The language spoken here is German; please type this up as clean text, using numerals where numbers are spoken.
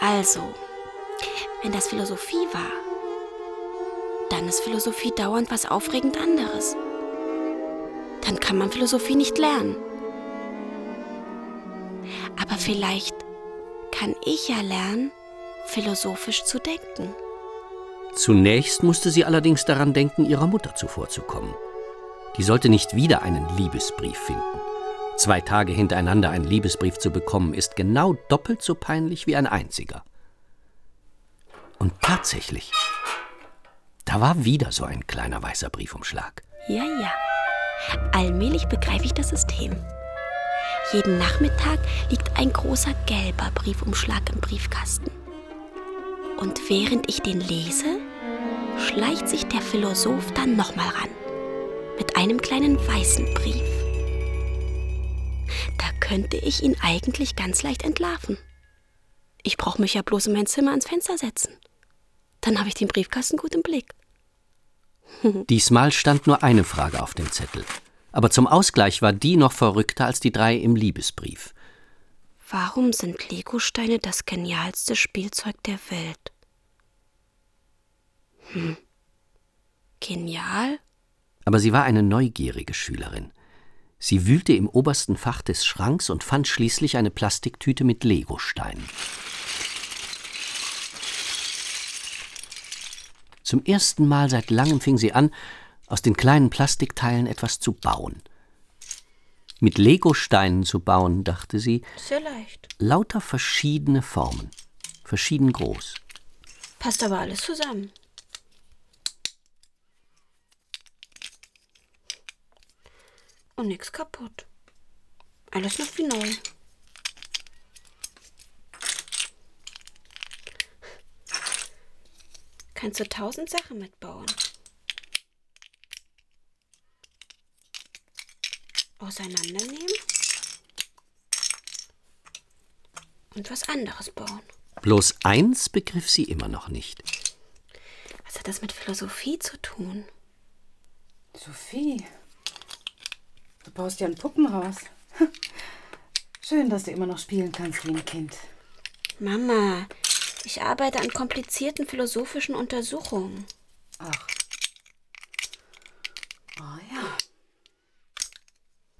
Also, wenn das Philosophie war, dann ist Philosophie dauernd was aufregend anderes. Dann kann man Philosophie nicht lernen. Aber vielleicht kann ich ja lernen, philosophisch zu denken. Zunächst musste sie allerdings daran denken, ihrer Mutter zuvorzukommen. Die sollte nicht wieder einen Liebesbrief finden. 2 Tage hintereinander einen Liebesbrief zu bekommen, ist genau doppelt so peinlich wie ein einziger. Und tatsächlich, da war wieder so ein kleiner weißer Briefumschlag. Ja. Allmählich begreife ich das System. Jeden Nachmittag liegt ein großer gelber Briefumschlag im Briefkasten. Und während ich den lese, schleicht sich der Philosoph dann nochmal ran. Mit einem kleinen weißen Brief. Da könnte ich ihn eigentlich ganz leicht entlarven. Ich brauche mich ja bloß in mein Zimmer ans Fenster setzen. Dann habe ich den Briefkasten gut im Blick. Diesmal stand nur eine Frage auf dem Zettel. Aber zum Ausgleich war die noch verrückter als die 3 im Liebesbrief. Warum sind Legosteine das genialste Spielzeug der Welt? Genial? Aber sie war eine neugierige Schülerin. Sie wühlte im obersten Fach des Schranks und fand schließlich eine Plastiktüte mit Legosteinen. Zum ersten Mal seit langem fing sie an, aus den kleinen Plastikteilen etwas zu bauen. Mit Legosteinen zu bauen, dachte sie, sehr leicht. Lauter verschiedene Formen, verschieden groß. Passt aber alles zusammen. Und nichts kaputt. Alles noch wie neu. Kannst du 1000 Sachen mitbauen. Auseinandernehmen und was anderes bauen. Bloß eins begriff sie immer noch nicht. Was hat das mit Philosophie zu tun? Sophie, du baust ja ein Puppenhaus. Schön, dass du immer noch spielen kannst wie ein Kind. Mama, ich arbeite an komplizierten philosophischen Untersuchungen. Ach. Oh ja.